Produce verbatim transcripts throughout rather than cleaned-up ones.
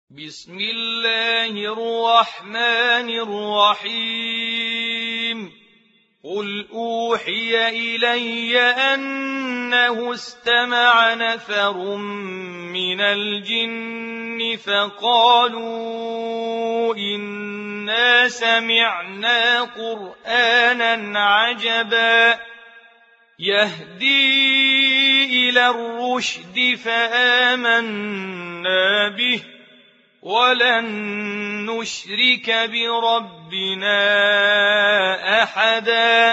بسم الله الرحمن الرحيم قل أوحي إلي أنه استمع نفر من الجن فقالوا إنا سمعنا قرآنا عجبا يهدي إلى الرشد فآمنا به ولن نشرك بربنا أحدا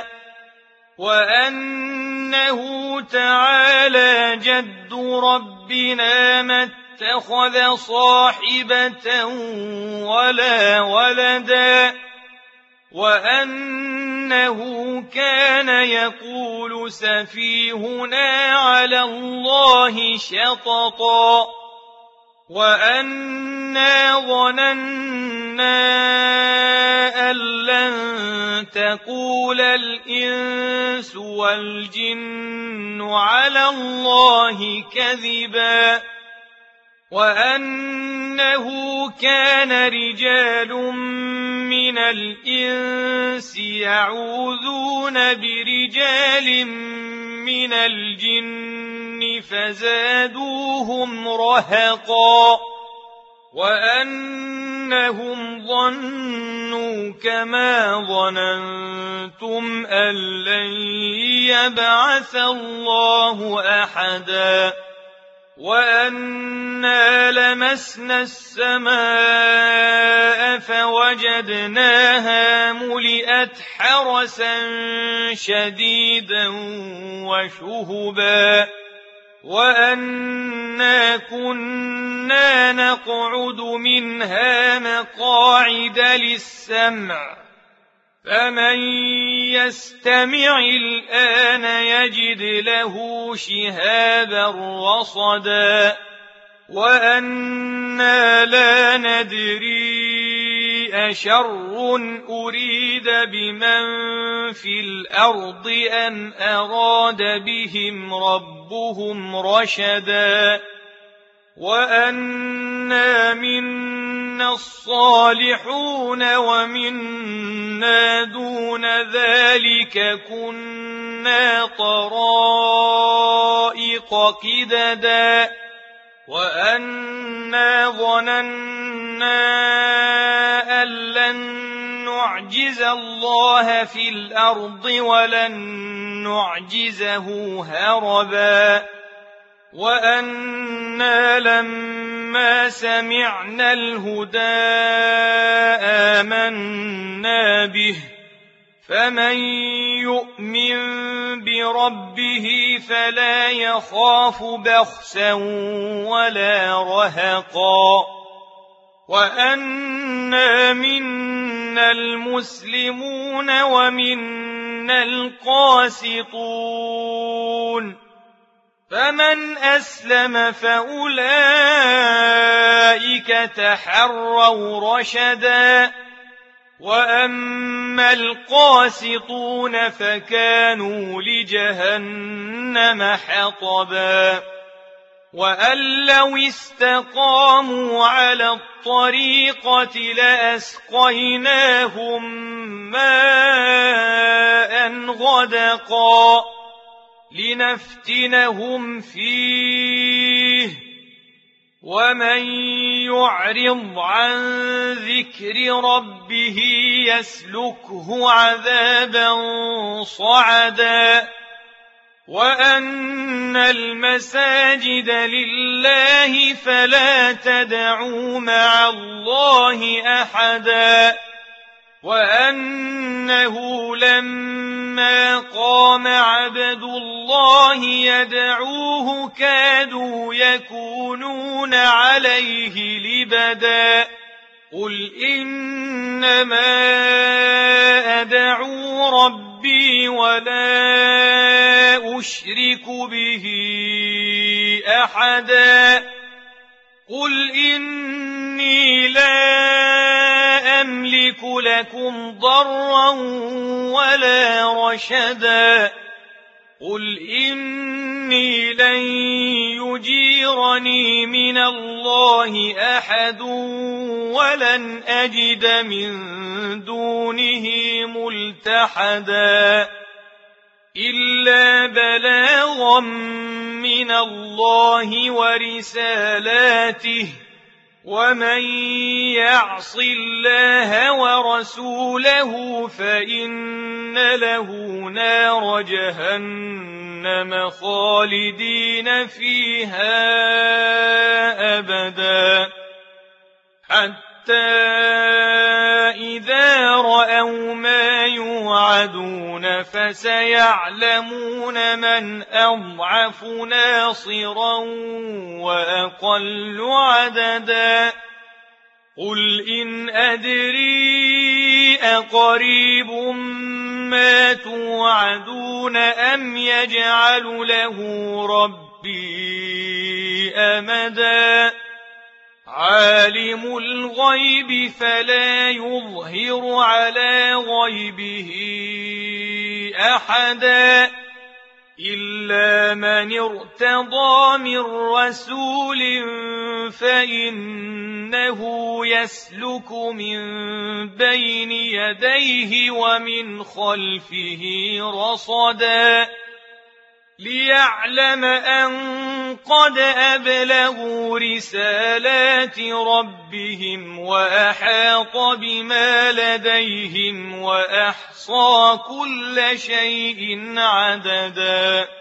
وأنه تعالى جد ربنا ما اتخذ صاحبة ولا ولدا وأنه كان يقول سفيهنا على الله شططا وأنا ظننا أن لن تقول الإنس والجن على الله كذبا وأنه كان رجال من الإنس يعوذون برجال من الجن فزادوهم رهقا وأنهم ظنوا كما ظننتم أن لن يبعث الله أحدا وأنا لمسنا السماء فوجدناها ملئت حرسا شديدا وشهبا وأنا كنا نقعد منها مقاعد للسمع فمن يستمع الآن يجد له شهابا رصدا وأنا لا ندري أشر أريد بمن في الأرض أم أراد بهم ربهم رشدا وأنا منا الصالحون ومنا دون ذلك كنا طرائق قددا وأنا ظننا أن لن نعجز الله في الأرض ولن نعجزه هربا وأنا لما سمعنا الهدى آمنا به فمن يؤمن بربه فلا يخاف بخسا ولا رهقا وأنا منا المسلمون ومنا القاسطون فمن أسلم فأولئك تحروا رشدا وأما القاسطون فكانوا لجهنم حطبا وأن لو استقاموا على الطريقة لأسقيناهم ماء غدقا لنفتنهم فيه ومن يعرض عن ذكر ربه يسلكه عذابا صعدا وأن المساجد لله فلا تدعوا مع الله أحدا وأنه لما قام عبد الله يدعوه كادوا يكونون عليه لبدا قل إنما أدعو ربي ولا أشرك به أحدا قل إني لا أملك لكم ضرا ولا رشدا قل إني لن يجيرني من الله أحد ولن أجد من دونه ملتحدا إلا بلاغا من الله ورسالاته ومن يعص الله ورسوله فإن له نار جهنم خالدين فيها أبدا حتى إذا رأوا ما يوعدون فسيعلمون من أضعف ناصرا وأقل عددا قل إن أدري أقريب ما توعدون أم يجعل له ربي أمدا عالم الغيب فلا يظهر على غيبه أحدا إلا من ارتضى من رسول فإنه يسلك من بين يديه ومن خلفه رصدا ليعلم أن قد أبلغوا رسالات ربهم وأحاط بما لديهم وأحصى كل شيء عددا